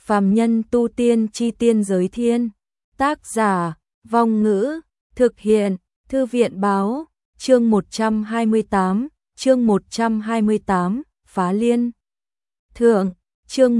Phàm nhân tu tiên chi tiên giới thiên. Tác giả, Vong Ngữ, thực hiện, Thư viện báo, chương 128, Phá Liên. Thượng, chương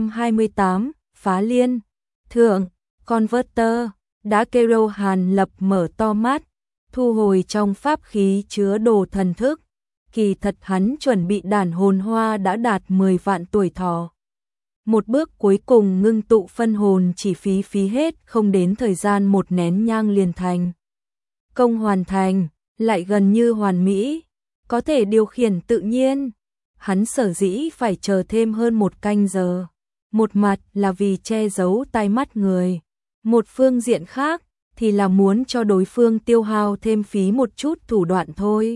128, Phá Liên. Thượng, Converter, đã kêu Hàn Lập mở to mắt, thu hồi trong pháp khí chứa đồ thần thức. Kỳ thật hắn chuẩn bị đàn hồn hoa đã đạt 10 vạn tuổi thọ. Một bước cuối cùng ngưng tụ phân hồn chỉ phí hết không đến thời gian một nén nhang liền thành. Công hoàn thành, lại gần như hoàn mỹ, có thể điều khiển tự nhiên. Hắn sở dĩ phải chờ thêm hơn một canh giờ. Một mặt là vì che giấu tai mắt người. Một phương diện khác thì là muốn cho đối phương tiêu hao thêm phí một chút thủ đoạn thôi.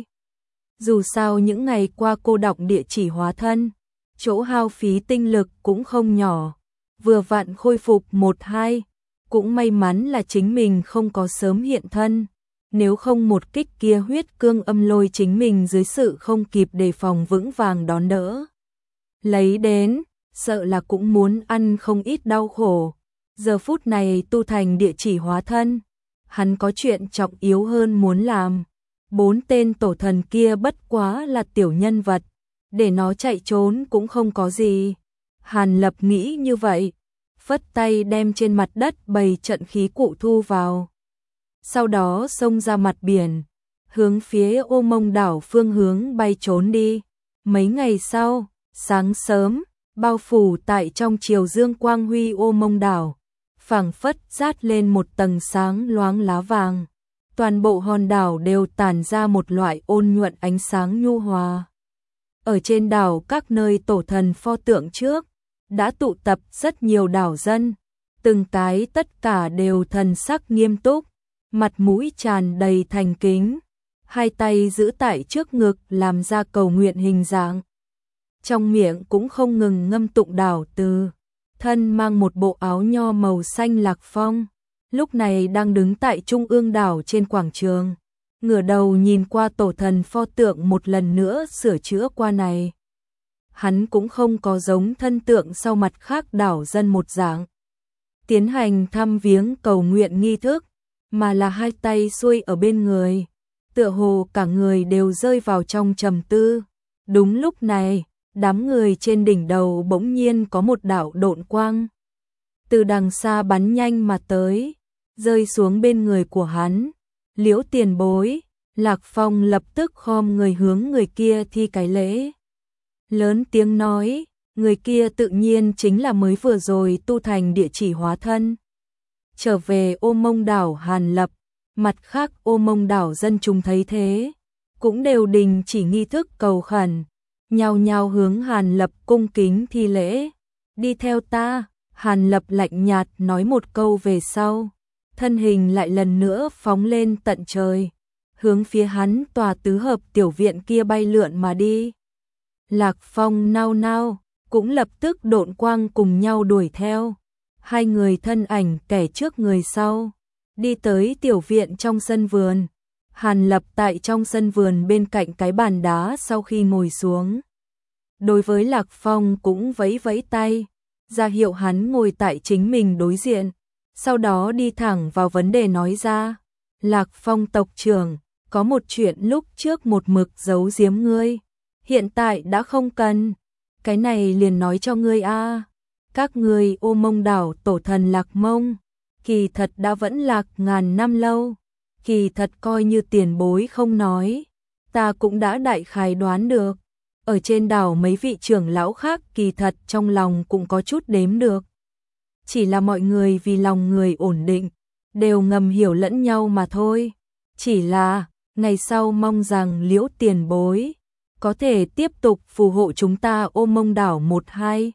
Dù sao những ngày qua cô đọc địa chỉ hóa thân, chỗ hao phí tinh lực cũng không nhỏ. Vừa vặn khôi phục 1-2, cũng may mắn là chính mình không có sớm hiện thân. Nếu không một kích kia huyết cương âm lôi chính mình dưới sự không kịp đề phòng vững vàng đón đỡ. Lấy đến, sợ là cũng muốn ăn không ít đau khổ. Giờ phút này tu thành địa chỉ hóa thân, hắn có chuyện trọng yếu hơn muốn làm. 4 tên tổ thần kia bất quá là tiểu nhân vật, để nó chạy trốn cũng không có gì. Hàn Lập nghĩ như vậy, phất tay đem trên mặt đất bày trận khí cụ thu vào. Sau đó xông ra mặt biển, hướng phía Ô Mông đảo phương hướng bay trốn đi. Mấy ngày sau, sáng sớm, bao phủ tại trong chiều dương quang huy Ô Mông đảo, phảng phất rát lên một tầng sáng loáng lá vàng. Toàn bộ hòn đảo đều tản ra một loại ôn nhuận ánh sáng nhu hòa. Ở trên đảo các nơi tổ thần pho tượng trước, đã tụ tập rất nhiều đảo dân. Từng cái tất cả đều thần sắc nghiêm túc, mặt mũi tràn đầy thành kính. Hai tay giữ tại trước ngực làm ra cầu nguyện hình dạng. Trong miệng cũng không ngừng ngâm tụng đảo từ. Thân mang một bộ áo nho màu xanh Lạc Phong, lúc này đang đứng tại trung ương đảo trên quảng trường, ngửa đầu nhìn qua tổ thần pho tượng một lần nữa sửa chữa qua này. Hắn cũng không có giống thân tượng sau mặt khác đảo dân một dạng, tiến hành thăm viếng cầu nguyện nghi thức, mà là hai tay xuôi ở bên người, tựa hồ cả người đều rơi vào trong trầm tư. Đúng lúc này, đám người trên đỉnh đầu bỗng nhiên có một đạo độn quang từ đằng xa bắn nhanh mà tới, rơi xuống bên người của hắn. Liễu tiền bối, Lạc Phong lập tức khom người hướng người kia thi cái lễ. Lớn tiếng nói, người kia tự nhiên chính là mới vừa rồi tu thành địa chỉ hóa thân. Trở về Ô Mông đảo Hàn Lập, mặt khác Ô Mông đảo dân chúng thấy thế, cũng đều đình chỉ nghi thức cầu khẩn, nhao nhao hướng Hàn Lập cung kính thi lễ. Đi theo ta, Hàn Lập lạnh nhạt nói một câu về sau, thân hình lại lần nữa phóng lên tận trời, hướng phía hắn tòa tứ hợp tiểu viện kia bay lượn mà đi. Lạc Phong nao nao, cũng lập tức độn quang cùng nhau đuổi theo. Hai người thân ảnh kẻ trước người sau, đi tới tiểu viện trong sân vườn. Hàn Lập tại trong sân vườn bên cạnh cái bàn đá sau khi ngồi xuống, đối với Lạc Phong cũng vẫy vẫy tay, ra hiệu hắn ngồi tại chính mình đối diện. Sau đó đi thẳng vào vấn đề nói ra, Lạc Phong tộc trưởng, có một chuyện lúc trước một mực giấu giếm ngươi, hiện tại đã không cần, cái này liền nói cho ngươi a. Các ngươi Ô Mông đảo tổ thần Lạc Mông, kỳ thật đã vẫn lạc ngàn năm lâu, kỳ thật coi như tiền bối không nói, ta cũng đã đại khái đoán được. Ở trên đảo mấy vị trưởng lão khác kỳ thật trong lòng cũng có chút đếm được. Chỉ là mọi người vì lòng người ổn định, đều ngầm hiểu lẫn nhau mà thôi. Chỉ là, ngày sau mong rằng Liễu tiền bối có thể tiếp tục phù hộ chúng ta Ô Mông đảo 1-2.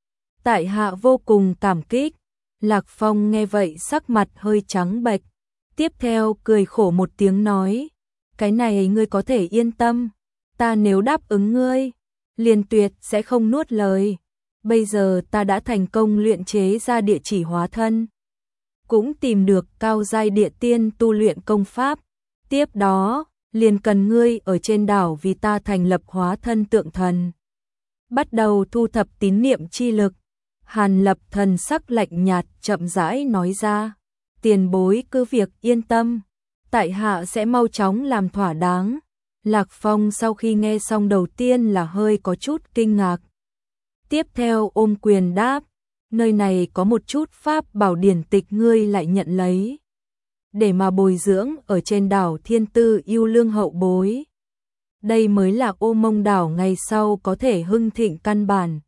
Tại hạ vô cùng cảm kích. Lạc Phong nghe vậy sắc mặt hơi trắng bệch, tiếp theo cười khổ một tiếng nói, cái này ngươi có thể yên tâm, ta nếu đáp ứng ngươi, liền tuyệt sẽ không nuốt lời. Bây giờ ta đã thành công luyện chế ra địa chỉ hóa thân, cũng tìm được cao giai địa tiên tu luyện công pháp, tiếp đó liền cần ngươi ở trên đảo vì ta thành lập hóa thân tượng thần, bắt đầu thu thập tín niệm chi lực. Hàn Lập thần sắc lạnh nhạt chậm rãi nói ra, tiền bối cứ việc yên tâm, tại hạ sẽ mau chóng làm thỏa đáng. Lạc Phong sau khi nghe xong đầu tiên là hơi có chút kinh ngạc. Tiếp theo ôm quyền đáp, nơi này có một chút pháp bảo điển tịch ngươi lại nhận lấy, để mà bồi dưỡng ở trên đảo Thiên Tư yêu lương hậu bối. Đây mới là Ô Mông đảo ngày sau có thể hưng thịnh căn bản.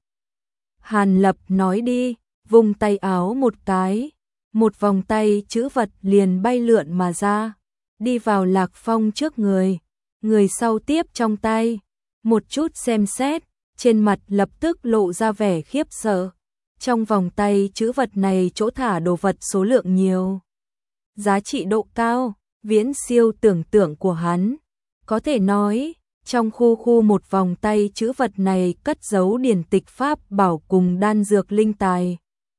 Hàn Lập nói đi, vung tay áo một cái, một vòng tay chữ vật liền bay lượn mà ra, đi vào Lạc Phong trước người, người sau tiếp trong tay, một chút xem xét, trên mặt lập tức lộ ra vẻ khiếp sợ. Trong vòng tay chữ vật này chỗ thả đồ vật số lượng nhiều, giá trị độ cao, viễn siêu tưởng tượng của hắn. Có thể nói, trong khu một vòng tay chữ vật này cất giấu điển tịch pháp bảo cùng đan dược linh tài,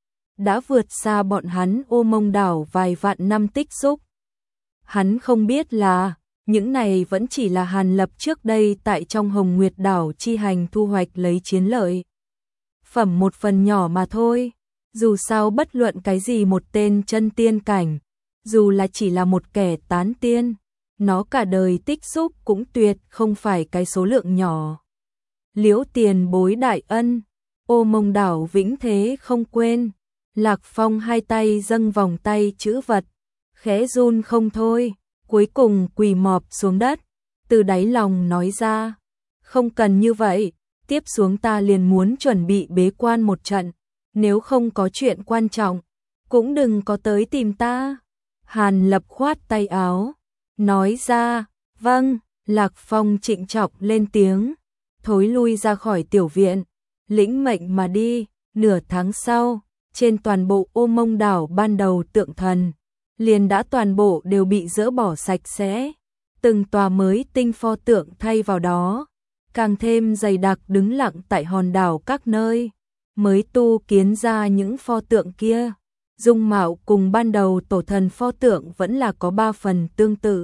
đã vượt xa bọn hắn Ô Mông đảo vài vạn năm tích xúc. Hắn không biết là, những này vẫn chỉ là Hàn Lập trước đây tại trong Hồng Nguyệt đảo chi hành thu hoạch lấy chiến lợi phẩm một phần nhỏ mà thôi. Dù sao bất luận cái gì một tên chân tiên cảnh, dù là chỉ là một kẻ tán tiên, nó cả đời tích xúc cũng tuyệt không phải cái số lượng nhỏ. Liễu tiền bối đại ân, Ô Mông đảo vĩnh thế không quên. Lạc Phong hai tay dâng vòng tay chữ vật, khẽ run không thôi, cuối cùng quỳ mọp xuống đất, từ đáy lòng nói ra, không cần như vậy, tiếp xuống ta liền muốn chuẩn bị bế quan một trận, nếu không có chuyện quan trọng, cũng đừng có tới tìm ta. Hàn Lập khoát tay áo, nói ra, vâng. Lạc Phong trịnh trọng lên tiếng, thối lui ra khỏi tiểu viện, lĩnh mệnh mà đi. Nửa tháng sau, trên toàn bộ Ô Mông đảo ban đầu tượng thần, liền đã toàn bộ đều bị dỡ bỏ sạch sẽ, từng tòa mới tinh pho tượng thay vào đó, càng thêm dày đặc đứng lặng tại hòn đảo các nơi, mới tu kiến ra những pho tượng kia. Dung mạo cùng ban đầu tổ thần pho tượng vẫn là có 3 phần tương tự.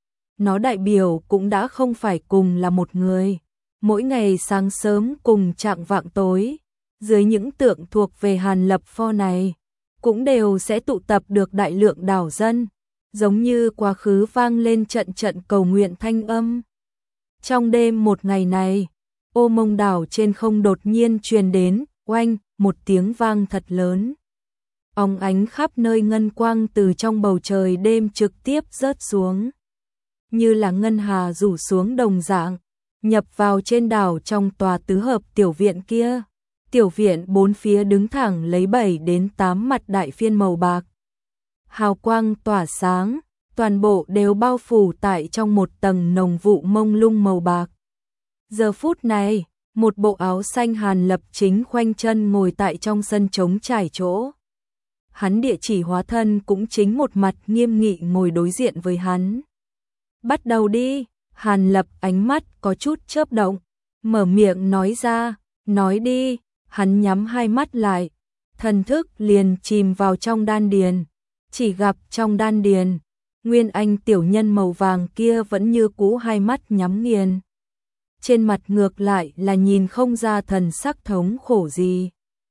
Nó đại biểu cũng đã không phải cùng là một người. Mỗi ngày sáng sớm cùng chạng vạng tối, dưới những tượng thuộc về Hàn Lập pho này, cũng đều sẽ tụ tập được đại lượng đảo dân, giống như quá khứ vang lên trận trận cầu nguyện thanh âm. Trong đêm một ngày này, Ô Mông đảo trên không đột nhiên truyền đến, oanh, một tiếng vang thật lớn. Óng ánh khắp nơi ngân quang từ trong bầu trời đêm trực tiếp rớt xuống, như là ngân hà rủ xuống đồng dạng, nhập vào trên đảo trong tòa tứ hợp tiểu viện kia. Tiểu viện bốn phía đứng thẳng lấy 7 đến 8 mặt đại phiên màu bạc. Hào quang tỏa sáng, toàn bộ đều bao phủ tại trong một tầng nồng vụ mông lung màu bạc. Giờ phút này, một bộ áo xanh Hàn Lập chính khoanh chân ngồi tại trong sân trống trải chỗ. Hắn địa chỉ hóa thân cũng chính một mặt nghiêm nghị ngồi đối diện với hắn. Bắt đầu đi. Hàn Lập ánh mắt có chút chớp động, mở miệng nói ra, nói đi. Hắn nhắm hai mắt lại, thần thức liền chìm vào trong đan điền, chỉ gặp trong đan điền, Nguyên Anh tiểu nhân màu vàng kia vẫn như cũ hai mắt nhắm nghiền. Trên mặt ngược lại là nhìn không ra thần sắc thống khổ gì.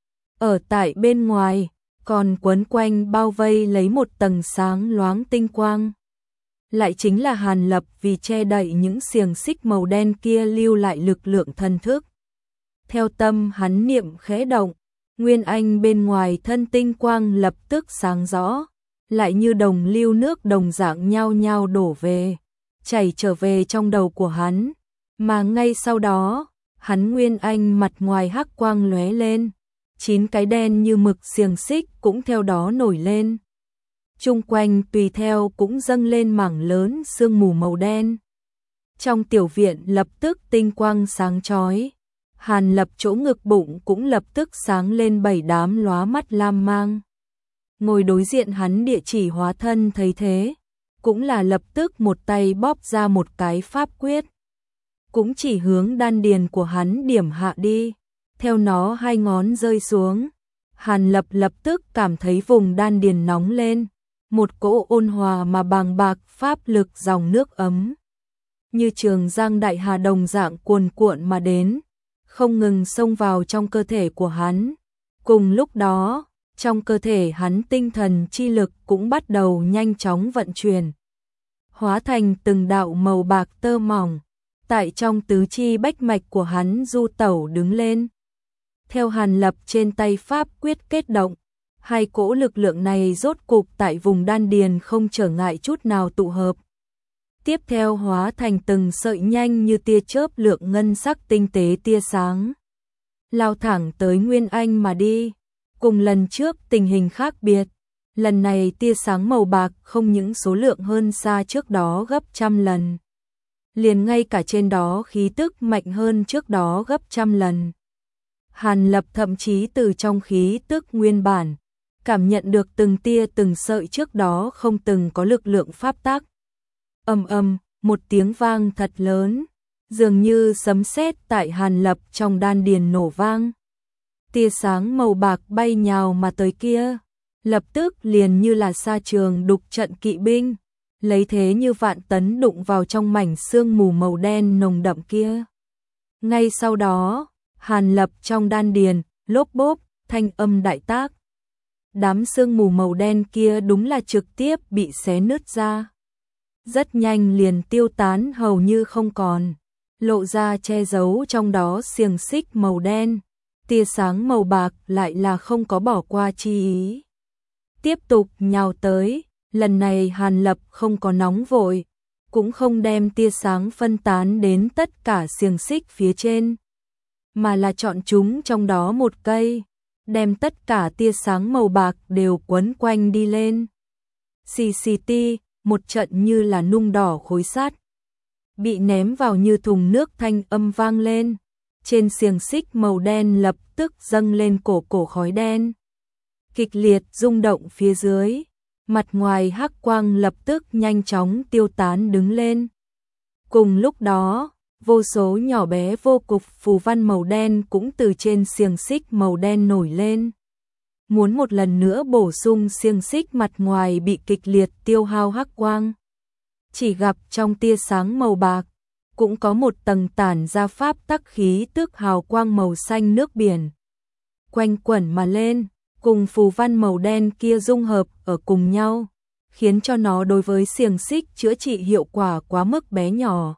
Ở tại bên ngoài, còn quấn quanh bao vây lấy một tầng sáng loáng tinh quang. Lại chính là Hàn Lập vì che đậy những xiềng xích màu đen kia lưu lại lực lượng thần thức. Theo tâm hắn niệm khẽ động, Nguyên Anh bên ngoài thân tinh quang lập tức sáng rõ, lại như đồng lưu nước đồng dạng nhao nhao đổ về, chảy trở về trong đầu của hắn, mà ngay sau đó, hắn Nguyên Anh mặt ngoài hắc quang lóe lên, 9 cái đen như mực xiềng xích cũng theo đó nổi lên. Chung quanh tùy theo cũng dâng lên mảng lớn sương mù màu đen. Trong tiểu viện lập tức tinh quang sáng chói. Hàn Lập chỗ ngực bụng cũng lập tức sáng lên 7 đám lóa mắt lam mang. Ngồi đối diện hắn địa chỉ hóa thân thấy thế, cũng là lập tức một tay bóp ra một cái pháp quyết. Cũng chỉ hướng đan điền của hắn điểm hạ đi, theo nó hai ngón rơi xuống. Hàn Lập lập tức cảm thấy vùng đan điền nóng lên, một cỗ ôn hòa mà bàng bạc pháp lực dòng nước ấm. Như trường giang đại hà đồng dạng cuồn cuộn mà đến, không ngừng xông vào trong cơ thể của hắn, Cùng lúc đó, trong cơ thể hắn tinh thần chi lực cũng bắt đầu nhanh chóng vận chuyển, hóa thành từng đạo màu bạc tơ mỏng, tại trong tứ chi bách mạch của hắn du tẩu đứng lên. Theo Hàn Lập trên tay pháp quyết kết động, hai cỗ lực lượng này rốt cục tại vùng đan điền không trở ngại chút nào tụ hợp. Tiếp theo hóa thành từng sợi nhanh như tia chớp lượng ngân sắc tinh tế tia sáng, lao thẳng tới Nguyên Anh mà đi. Cùng lần trước tình hình khác biệt, lần này tia sáng màu bạc không những số lượng hơn xa trước đó gấp trăm lần, liền ngay cả trên đó khí tức mạnh hơn trước đó gấp trăm lần. Hàn Lập thậm chí từ trong khí tức nguyên bản, cảm nhận được từng tia từng sợi trước đó không từng có lực lượng pháp tắc. Ầm ầm, một tiếng vang thật lớn, dường như sấm sét tại Hàn Lập trong đan điền nổ vang. Tia sáng màu bạc bay nhào mà tới kia, lập tức liền như là sa trường đục trận kỵ binh, lấy thế như vạn tấn đụng vào trong mảnh sương mù màu đen nồng đậm kia. Ngay sau đó, Hàn Lập trong đan điền, lốp bốp, thanh âm đại tác. Đám sương mù màu đen kia đúng là trực tiếp bị xé nứt ra. Rất nhanh liền tiêu tán hầu như không còn, lộ ra che giấu trong đó xiềng xích màu đen. Tia sáng màu bạc lại là không có bỏ qua chi ý, tiếp tục nhào tới. Lần này Hàn Lập không có nóng vội, cũng không đem tia sáng phân tán đến tất cả xiềng xích phía trên, mà là chọn chúng trong đó một cây, đem tất cả tia sáng màu bạc đều quấn quanh đi lên. Xì xì ti, một trận như là nung đỏ khối sắt bị ném vào như thùng nước thanh âm vang lên. Trên xiềng xích màu đen lập tức dâng lên cổ khói đen, kịch liệt rung động phía dưới, mặt ngoài hắc quang lập tức nhanh chóng tiêu tán đứng lên. Cùng lúc đó, vô số nhỏ bé vô cục phù văn màu đen cũng từ trên xiềng xích màu đen nổi lên, muốn một lần nữa bổ sung xiềng xích mặt ngoài bị kịch liệt tiêu hao hắc quang. Chỉ gặp trong tia sáng màu bạc cũng có một tầng tản ra pháp tắc khí tức hào quang màu xanh nước biển, quanh quẩn mà lên, cùng phù văn màu đen kia dung hợp ở cùng nhau, khiến cho nó đối với xiềng xích chữa trị hiệu quả quá mức bé nhỏ,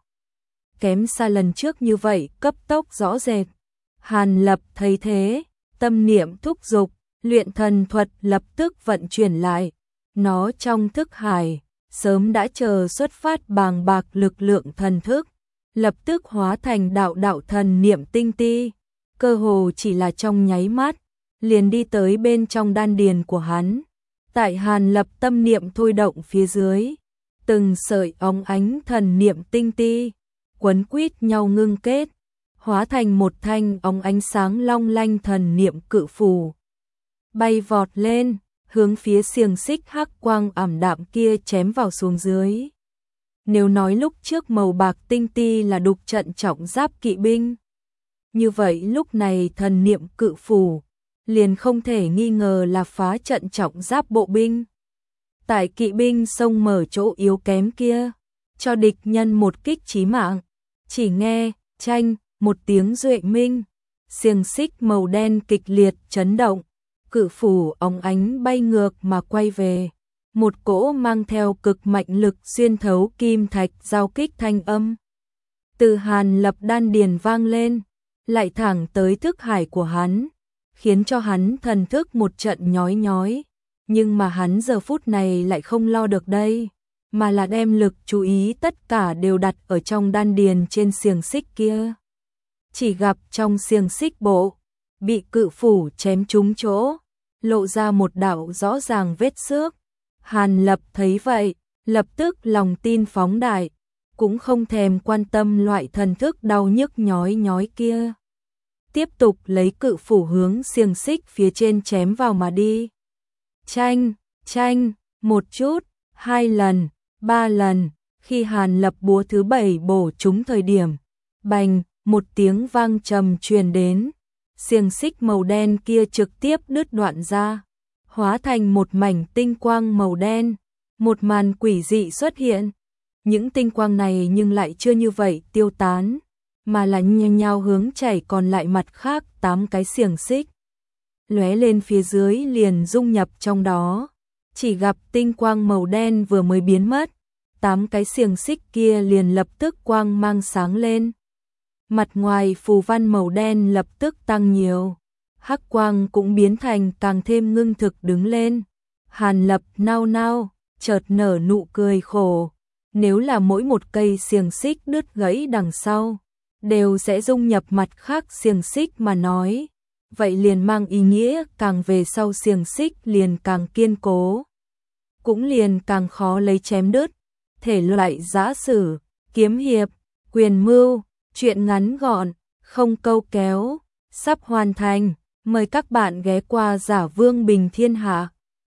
kém xa lần trước như vậy, cấp tốc rõ rệt. Hàn Lập thấy thế, tâm niệm thúc dục, luyện thần thuật lập tức vận chuyển lại, nó trong thức hải sớm đã chờ xuất phát bàng bạc lực lượng thần thức, lập tức hóa thành đạo đạo thần niệm tinh ti, cơ hồ chỉ là trong nháy mắt, liền đi tới bên trong đan điền của hắn. Tại Hàn Lập tâm niệm thôi động phía dưới, từng sợi óng ánh thần niệm tinh ti, quấn quýt nhau ngưng kết, hóa thành một thanh óng ánh sáng long lanh thần niệm cự phù. Bay vọt lên, hướng phía xiềng xích hắc quang ảm đạm kia chém vào xuống dưới. Nếu nói lúc trước màu bạc tinh ti là đục trận trọng giáp kỵ binh, như vậy lúc này thần niệm cự phù liền không thể nghi ngờ là phá trận trọng giáp bộ binh. Tại kỵ binh xông mở chỗ yếu kém kia, cho địch nhân một kích chí mạng. Chỉ nghe chanh một tiếng duệ minh, xiềng xích màu đen kịch liệt chấn động, cự phù óng ánh bay ngược mà quay về. Một cỗ mang theo cực mạnh lực xuyên thấu kim thạch giao kích thanh âm từ Hàn Lập đan điền vang lên, lại thẳng tới thức hải của hắn, khiến cho hắn thần thức một trận nhói nhói. Nhưng mà hắn giờ phút này lại không lo được đây, mà là đem lực chú ý tất cả đều đặt ở trong đan điền trên xiềng xích kia. Chỉ gặp trong xiềng xích bộ bị cự phủ chém trúng chỗ, lộ ra một đạo rõ ràng vết xước. Hàn Lập thấy vậy, lập tức lòng tin phóng đại, cũng không thèm quan tâm loại thần thức đau nhức nhói nhói kia. Tiếp tục lấy cự phủ hướng xiềng xích phía trên chém vào mà đi. Chanh, chanh, một chút, 2 lần, 3 lần, khi Hàn Lập búa thứ 7 bổ trúng thời điểm, bành, một tiếng vang trầm truyền đến, xiềng xích màu đen kia trực tiếp đứt đoạn ra, hóa thành một mảnh tinh quang màu đen, một màn quỷ dị xuất hiện. Những tinh quang này nhưng lại chưa như vậy tiêu tán, mà là nhao nhao hướng chảy còn lại mặt khác 8 cái xiềng xích. lóe lên phía dưới liền dung nhập trong đó. Chỉ gặp tinh quang màu đen vừa mới biến mất, 8 cái xiềng xích kia liền lập tức quang mang sáng lên. Mặt ngoài phù văn màu đen lập tức tăng nhiều, hắc quang cũng biến thành càng thêm ngưng thực đứng lên. Hàn Lập nao nao, chợt nở nụ cười khổ. Nếu là mỗi một cây xiềng xích đứt gãy đằng sau, đều sẽ dung nhập mặt khác xiềng xích mà nói, vậy liền mang ý nghĩa càng về sau xiềng xích liền càng kiên cố, cũng liền càng khó lấy chém đứt. Thể loại giã sử, kiếm hiệp, quyền mưu, truyện ngắn gọn, không câu kéo, sắp hoàn thành. Mời các bạn ghé qua Giả Vương Bình Thiên Hạ.